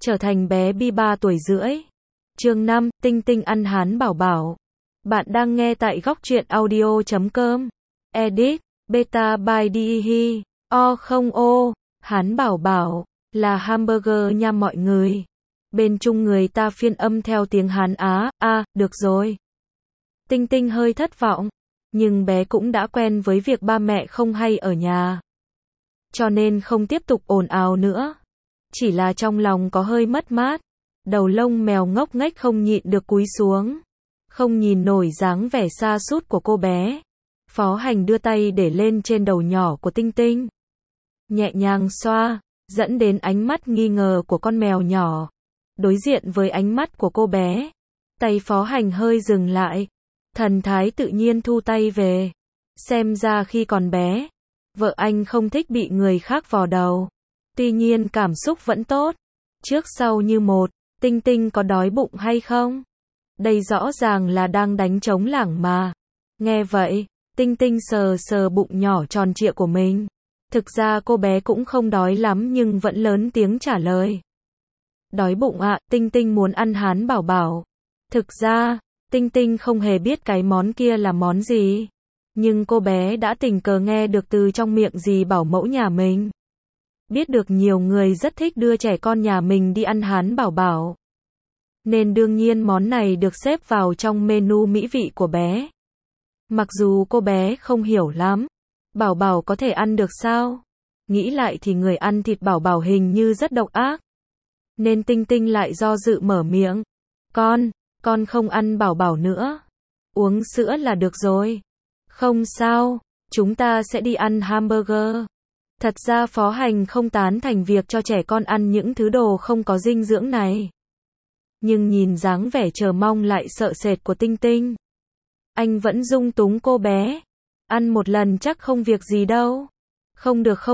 trở thành bé Bi 3 tuổi rưỡi. Chương 5, Tinh Tinh ăn hán bảo bảo. Bạn đang nghe tại góc truyện audio.com. Edit, Beta by Dihi. O hán bảo bảo, là hamburger nha mọi người. Bên Trung người ta phiên âm theo tiếng Hán Á, được rồi. Tinh Tinh hơi thất vọng, nhưng bé cũng đã quen với việc ba mẹ không hay ở nhà. Cho nên không tiếp tục ồn ào nữa. Chỉ là trong lòng có hơi mất mát. Đầu lông mèo ngốc nghếch không nhịn được cúi xuống. Không nhìn nổi dáng vẻ sa sút của cô bé. Phó Hành đưa tay để lên trên đầu nhỏ của Tinh Tinh. Nhẹ nhàng xoa, dẫn đến ánh mắt nghi ngờ của con mèo nhỏ. Đối diện với ánh mắt của cô bé, tay Phó Hành hơi dừng lại. Thần thái tự nhiên thu tay về. Xem ra khi còn bé, vợ anh không thích bị người khác vò đầu. Tuy nhiên cảm xúc vẫn tốt. Trước sau như một, Tinh Tinh có đói bụng hay không? Đây rõ ràng là đang đánh trống lảng mà. Nghe vậy, Tinh Tinh sờ sờ bụng nhỏ tròn trịa của mình. Thực ra cô bé cũng không đói lắm nhưng vẫn lớn tiếng trả lời. Đói bụng ạ, Tinh Tinh muốn ăn hán bảo bảo. Thực ra, Tinh Tinh không hề biết cái món kia là món gì. Nhưng cô bé đã tình cờ nghe được từ trong miệng dì bảo mẫu nhà mình. Biết được nhiều người rất thích đưa trẻ con nhà mình đi ăn hán bảo bảo. Nên đương nhiên món này được xếp vào trong menu mỹ vị của bé. Mặc dù cô bé không hiểu lắm. Bảo bảo có thể ăn được sao? Nghĩ lại thì người ăn thịt bảo bảo hình như rất độc ác. Nên Tinh Tinh lại do dự mở miệng. Con không ăn bảo bảo nữa. Uống sữa là được rồi. Không sao, chúng ta sẽ đi ăn hamburger. Thật ra Phó Hành không tán thành việc cho trẻ con ăn những thứ đồ không có dinh dưỡng này. Nhưng nhìn dáng vẻ chờ mong lại sợ sệt của Tinh Tinh, anh vẫn dung túng cô bé. Ăn một lần chắc không việc gì đâu. Không được.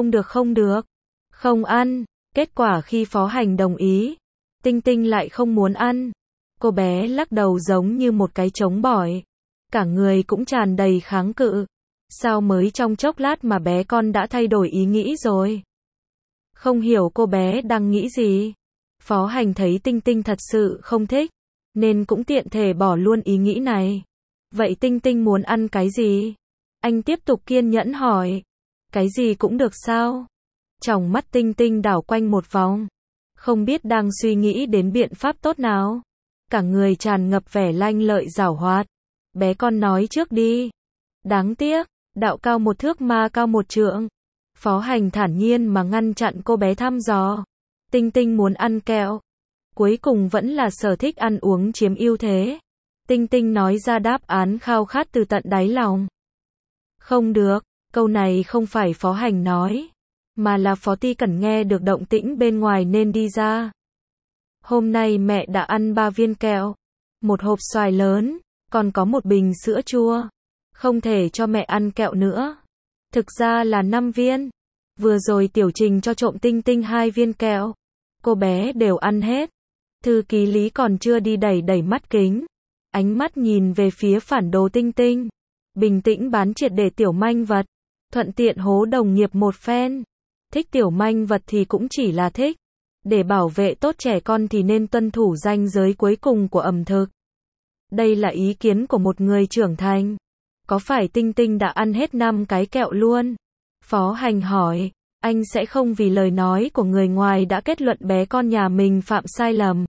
Không ăn. Kết quả khi Phó Hành đồng ý, Tinh Tinh lại không muốn ăn. Cô bé lắc đầu giống như một cái trống bỏi. Cả người cũng tràn đầy kháng cự. Sao mới trong chốc lát mà bé con đã thay đổi ý nghĩ rồi? Không hiểu cô bé đang nghĩ gì. Phó Hành thấy Tinh Tinh thật sự không thích, nên cũng tiện thể bỏ luôn ý nghĩ này. Vậy Tinh Tinh muốn ăn cái gì? Anh tiếp tục kiên nhẫn hỏi. Cái gì cũng được sao? Tròng mắt Tinh Tinh đảo quanh một vòng. Không biết đang suy nghĩ đến biện pháp tốt nào. Cả người tràn ngập vẻ lanh lợi giảo hoạt. Bé con nói trước đi. Đáng tiếc, đạo cao một thước ma cao một trượng. Phó Hành thản nhiên mà ngăn chặn cô bé thăm dò. Tinh Tinh muốn ăn kẹo. Cuối cùng vẫn là sở thích ăn uống chiếm ưu thế. Tinh Tinh nói ra đáp án khao khát từ tận đáy lòng. Không được, câu này không phải Phó Hành nói, mà là Phó Ti Cẩn nghe được động tĩnh bên ngoài nên đi ra. Hôm nay mẹ đã ăn 3 viên kẹo, một hộp xoài lớn, còn có một bình sữa chua. Không thể cho mẹ ăn kẹo nữa. Thực ra là 5 viên. Vừa rồi Tiểu Trình cho trộm Tinh Tinh 2 viên kẹo. Cô bé đều ăn hết. Thư ký Lý còn chưa đi đẩy mắt kính. Ánh mắt nhìn về phía phản đồ Tinh Tinh. Bình tĩnh bán triệt để tiểu manh vật. Thuận tiện hố đồng nghiệp một phen. Thích tiểu manh vật thì cũng chỉ là thích. Để bảo vệ tốt trẻ con thì nên tuân thủ ranh giới cuối cùng của ẩm thực. Đây là ý kiến của một người trưởng thành. Có phải Tinh Tinh đã ăn hết 5 cái kẹo luôn? Phó Hành hỏi. Anh sẽ không vì lời nói của người ngoài đã kết luận bé con nhà mình phạm sai lầm.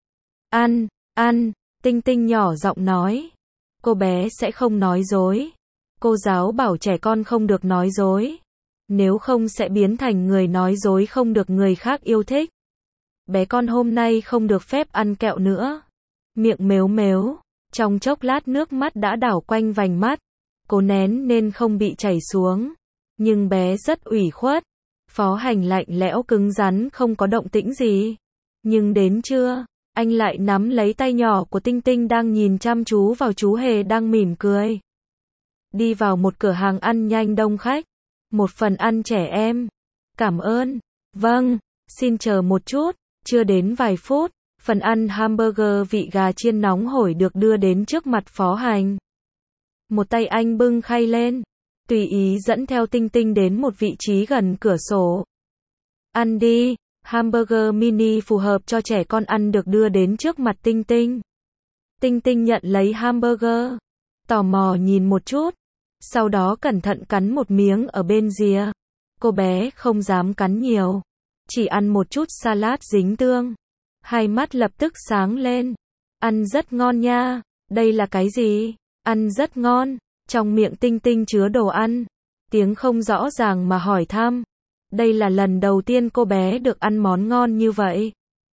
Ăn, Tinh Tinh nhỏ giọng nói. Cô bé sẽ không nói dối. Cô giáo bảo trẻ con không được nói dối. Nếu không sẽ biến thành người nói dối không được người khác yêu thích. Bé con hôm nay không được phép ăn kẹo nữa. Miệng mếu. Trong chốc lát nước mắt đã đảo quanh vành mắt. Cố nén nên không bị chảy xuống. Nhưng bé rất ủy khuất. Phó Hành lạnh lẽo cứng rắn không có động tĩnh gì. Nhưng đến trưa, anh lại nắm lấy tay nhỏ của Tinh Tinh đang nhìn chăm chú vào chú hề đang mỉm cười. Đi vào một cửa hàng ăn nhanh đông khách. Một phần ăn trẻ em. Cảm ơn. Vâng, xin chờ một chút. Chưa đến vài phút, phần ăn hamburger vị gà chiên nóng hổi được đưa đến trước mặt Phó Hành. Một tay anh bưng khay lên, tùy ý dẫn theo Tinh Tinh đến một vị trí gần cửa sổ. Ăn đi, Hamburger mini phù hợp cho trẻ con ăn được đưa đến trước mặt Tinh Tinh. Tinh Tinh nhận lấy hamburger, tò mò nhìn một chút, sau đó cẩn thận cắn một miếng ở bên rìa. Cô bé không dám cắn nhiều, chỉ ăn một chút salad dính tương. Hai mắt lập tức sáng lên. Ăn rất ngon nha. Đây là cái gì? Ăn rất ngon. Trong miệng Tinh Tinh chứa đồ ăn. Tiếng không rõ ràng mà hỏi thăm. Đây là lần đầu tiên cô bé được ăn món ngon như vậy.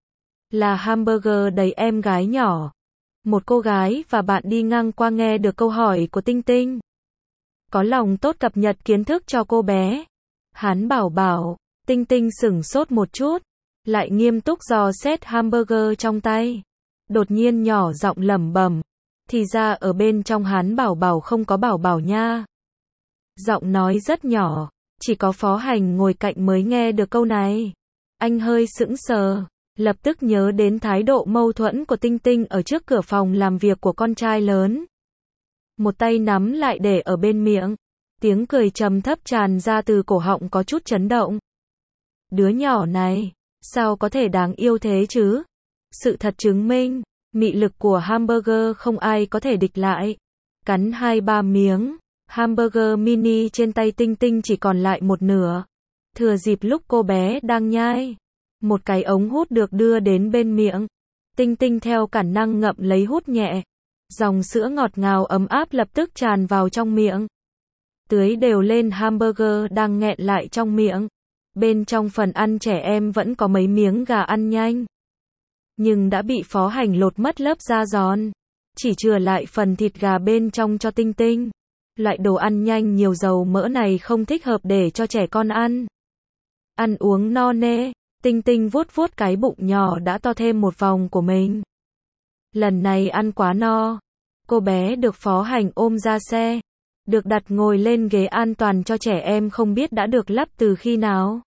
Là hamburger đầy em gái nhỏ. Một cô gái và bạn đi ngang qua nghe được câu hỏi của Tinh Tinh. Có lòng tốt cập nhật kiến thức cho cô bé. Hắn bảo. Tinh Tinh sửng sốt một chút, lại nghiêm túc dò xét hamburger trong tay. Đột nhiên nhỏ giọng lẩm bẩm. Thì ra ở bên trong hắn bảo không có bảo nha. Giọng nói rất nhỏ, chỉ có Phó Hành ngồi cạnh mới nghe được câu này. Anh hơi sững sờ, lập tức nhớ đến thái độ mâu thuẫn của Tinh Tinh ở trước cửa phòng làm việc của con trai lớn. Một tay nắm lại để ở bên miệng. Tiếng cười trầm thấp tràn ra từ cổ họng có chút chấn động. Đứa nhỏ này, sao có thể đáng yêu thế chứ? Sự thật chứng minh, mị lực của hamburger không ai có thể địch lại. Cắn 2-3 miếng, hamburger mini trên tay Tinh Tinh chỉ còn lại một nửa. Thừa dịp lúc cô bé đang nhai, một cái ống hút được đưa đến bên miệng. Tinh Tinh theo bản năng ngậm lấy hút nhẹ. Dòng sữa ngọt ngào ấm áp lập tức tràn vào trong miệng. Tưới đều lên hamburger đang nghẹn lại trong miệng. Bên trong phần ăn trẻ em vẫn có mấy miếng gà ăn nhanh. Nhưng đã bị Phó Hành lột mất lớp da giòn. Chỉ chừa lại phần thịt gà bên trong cho Tinh Tinh. Loại đồ ăn nhanh nhiều dầu mỡ này không thích hợp để cho trẻ con ăn. Ăn uống no nê, Tinh Tinh vuốt vuốt cái bụng nhỏ đã to thêm một vòng của mình. Lần này ăn quá no. Cô bé được Phó Hành ôm ra xe. Được đặt ngồi lên ghế an toàn cho trẻ em không biết đã được lắp từ khi nào.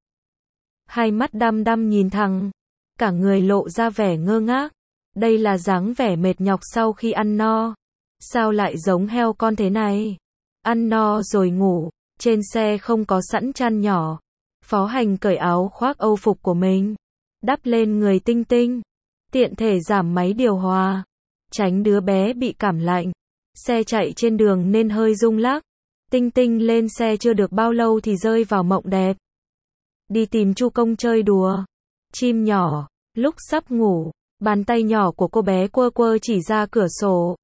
Hai mắt đăm đăm nhìn thẳng. Cả người lộ ra vẻ ngơ ngác. Đây là dáng vẻ mệt nhọc sau khi ăn no. Sao lại giống heo con thế này? Ăn no rồi ngủ. Trên xe không có sẵn chăn nhỏ. Phó Hành cởi áo khoác Âu phục của mình. Đắp lên người Tinh Tinh. Tiện thể giảm máy điều hòa. Tránh đứa bé bị cảm lạnh. Xe chạy trên đường nên hơi rung lắc. Tinh Tinh lên xe chưa được bao lâu thì rơi vào mộng đẹp. Đi tìm Chu Công chơi đùa. Chim nhỏ, lúc sắp ngủ, bàn tay nhỏ của cô bé quơ chỉ ra cửa sổ.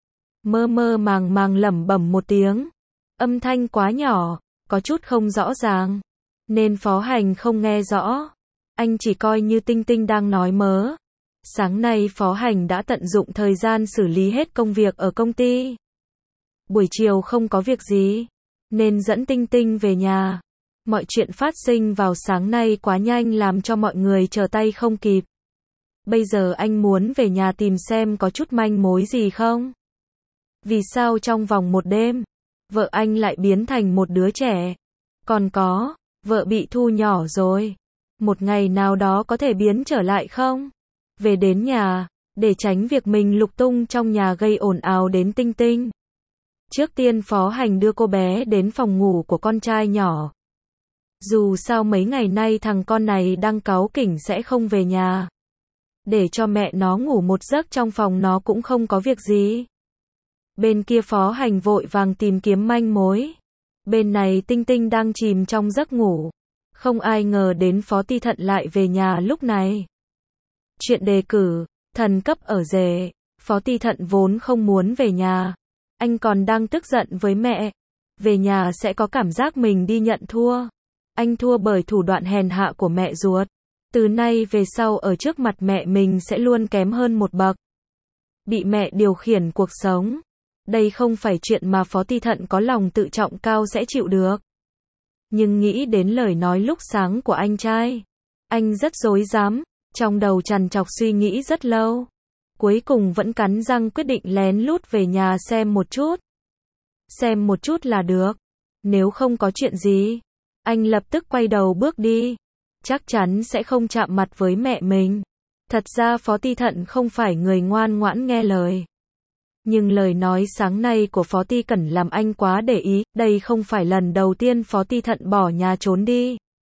Mơ mơ màng lẩm bẩm một tiếng. Âm thanh quá nhỏ, có chút không rõ ràng. Nên Phó Hành không nghe rõ. Anh chỉ coi như Tinh Tinh đang nói mớ. Sáng nay Phó Hành đã tận dụng thời gian xử lý hết công việc ở công ty. Buổi chiều không có việc gì, nên dẫn Tinh Tinh về nhà. Mọi chuyện phát sinh vào sáng nay quá nhanh làm cho mọi người trở tay không kịp. Bây giờ anh muốn về nhà tìm xem có chút manh mối gì không. Vì sao trong vòng một đêm, vợ anh lại biến thành một đứa trẻ? Còn có, vợ bị thu nhỏ rồi. Một ngày nào đó có thể biến trở lại không? Về đến nhà, để tránh việc mình lục tung trong nhà gây ồn ào đến Tinh Tinh. Trước tiên Phó Hành đưa cô bé đến phòng ngủ của con trai nhỏ. Dù sao mấy ngày nay thằng con này đang cáu kỉnh sẽ không về nhà. Để cho mẹ nó ngủ một giấc trong phòng nó cũng không có việc gì. Bên kia Phó Hành vội vàng tìm kiếm manh mối. Bên này Tinh Tinh đang chìm trong giấc ngủ. Không ai ngờ đến Phó Ti Thận lại về nhà lúc này. Chuyện đề cử, thần cấp ở rể. Phó Ti Thận vốn không muốn về nhà. Anh còn đang tức giận với mẹ. Về nhà sẽ có cảm giác mình đi nhận thua. Anh thua bởi thủ đoạn hèn hạ của mẹ ruột. Từ nay về sau ở trước mặt mẹ mình sẽ luôn kém hơn một bậc. Bị mẹ điều khiển cuộc sống. Đây không phải chuyện mà Phó Ti Thận có lòng tự trọng cao sẽ chịu được. Nhưng nghĩ đến lời nói lúc sáng của anh trai. Anh rất rối rắm, trong đầu trằn trọc suy nghĩ rất lâu. Cuối cùng vẫn cắn răng quyết định lén lút về nhà xem một chút. Xem một chút là được. Nếu không có chuyện gì, anh lập tức quay đầu bước đi. Chắc chắn sẽ không chạm mặt với mẹ mình. Thật ra Phó Ti Thận không phải người ngoan ngoãn nghe lời. Nhưng lời nói sáng nay của Phó Ti Cẩn làm anh quá để ý. Đây không phải lần đầu tiên Phó Ti Thận bỏ nhà trốn đi.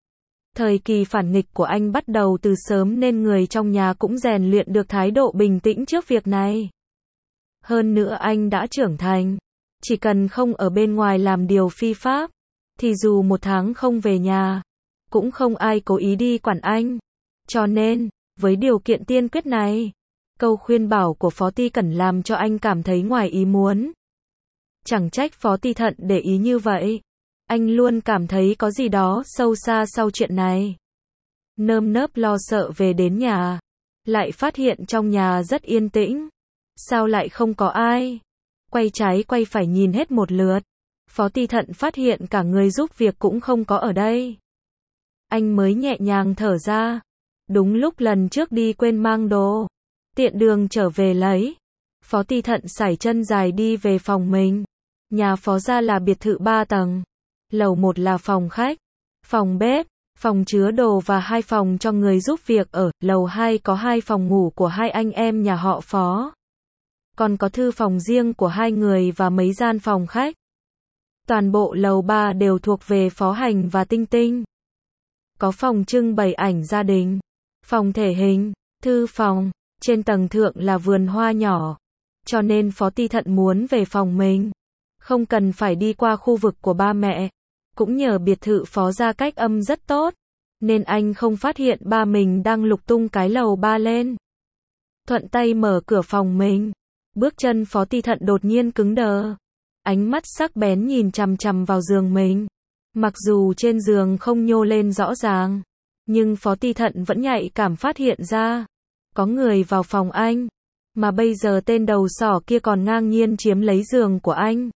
Thời kỳ phản nghịch của anh bắt đầu từ sớm nên người trong nhà cũng rèn luyện được thái độ bình tĩnh trước việc này. Hơn nữa anh đã trưởng thành. Chỉ cần không ở bên ngoài làm điều phi pháp, thì dù 1 tháng không về nhà, cũng không ai cố ý đi quản anh. Cho nên, với điều kiện tiên quyết này, câu khuyên bảo của Phó Ty Cẩn làm cho anh cảm thấy ngoài ý muốn. Chẳng trách Phó Ty Thận để ý như vậy. Anh luôn cảm thấy có gì đó sâu xa sau chuyện này. Nơm nớp lo sợ về đến nhà, lại phát hiện trong nhà rất yên tĩnh. Sao lại không có ai? Quay trái quay phải nhìn hết một lượt. Phó Ty Thận phát hiện cả người giúp việc cũng không có ở đây. Anh mới nhẹ nhàng thở ra. Đúng lúc lần trước đi quên mang đồ, tiện đường trở về lấy. Phó Ty Thận sải chân dài đi về phòng mình. Nhà Phó gia là biệt thự 3 tầng. Lầu 1 là phòng khách, phòng bếp, phòng chứa đồ và 2 phòng cho người giúp việc ở. Lầu 2 có 2 phòng ngủ của 2 anh em nhà họ Phó. Còn có thư phòng riêng của 2 người và mấy gian phòng khách. Toàn bộ lầu 3 đều thuộc về Phó Hành và Tinh Tinh. Có phòng trưng bày ảnh gia đình, phòng thể hình, thư phòng, trên tầng thượng là vườn hoa nhỏ. Cho nên Phó Ty Thận muốn về phòng mình, không cần phải đi qua khu vực của ba mẹ. Cũng nhờ biệt thự Phó gia cách âm rất tốt, nên anh không phát hiện ba mình đang lục tung cái lầu 3 lên. Thuận tay mở cửa phòng mình, bước chân Phó Ty Thận đột nhiên cứng đờ. Ánh mắt sắc bén nhìn chằm chằm vào giường mình. Mặc dù trên giường không nhô lên rõ ràng, nhưng Phó Ty Thận vẫn nhạy cảm phát hiện ra có người vào phòng anh, mà bây giờ tên đầu sỏ kia còn ngang nhiên chiếm lấy giường của anh.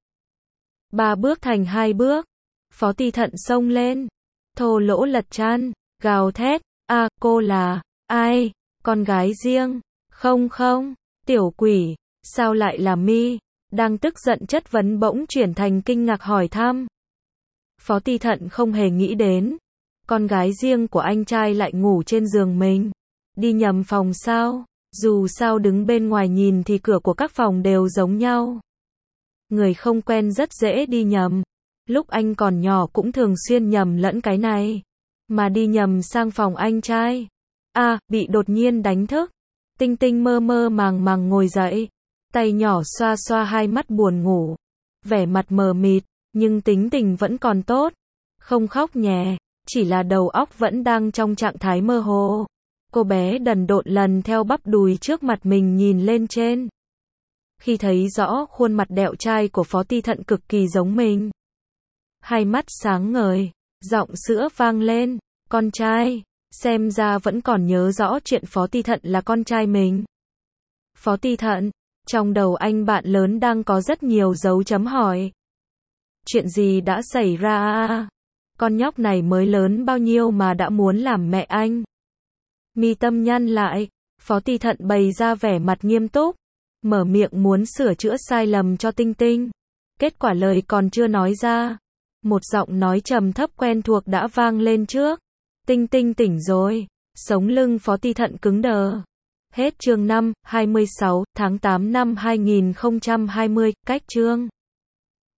3 bước thành 2 bước, Phó Ty Thận xông lên, thô lỗ lật chăn, gào thét, "A, cô là ai? Con gái riêng?" "Không không, tiểu quỷ, sao lại là mi?" Đang tức giận chất vấn bỗng chuyển thành kinh ngạc hỏi thăm. Phó Ty Thận không hề nghĩ đến, con gái riêng của anh trai lại ngủ trên giường mình. Đi nhầm phòng sao? Dù sao đứng bên ngoài nhìn thì cửa của các phòng đều giống nhau. Người không quen rất dễ đi nhầm. Lúc anh còn nhỏ cũng thường xuyên nhầm lẫn cái này. Mà đi nhầm sang phòng anh trai. Bị đột nhiên đánh thức. Tinh Tinh mơ mơ màng màng ngồi dậy. Tay nhỏ xoa xoa hai mắt buồn ngủ. Vẻ mặt mờ mịt, nhưng tính tình vẫn còn tốt. Không khóc nhè, chỉ là đầu óc vẫn đang trong trạng thái mơ hồ. Cô bé đần độn lần theo bắp đùi trước mặt mình nhìn lên trên. Khi thấy rõ khuôn mặt đẹo trai của Phó Ty Thận cực kỳ giống mình. Hai mắt sáng ngời, giọng sữa vang lên, "Con trai." Xem ra vẫn còn nhớ rõ chuyện Phó Ty Thận là con trai mình. Phó Ty Thận, trong đầu anh bạn lớn đang có rất nhiều dấu chấm hỏi. Chuyện gì đã xảy ra à? Con nhóc này mới lớn bao nhiêu mà đã muốn làm mẹ anh? Mi tâm nhăn lại, Phó Ty Thận bày ra vẻ mặt nghiêm túc, mở miệng muốn sửa chữa sai lầm cho Tinh Tinh. Kết quả lời còn chưa nói ra, một giọng nói trầm thấp quen thuộc đã vang lên trước. "Tinh Tinh tỉnh rồi." Sống lưng Phó Ty Thận cứng đờ. Hết chương 5, 26 tháng 8 năm 2020, cách chương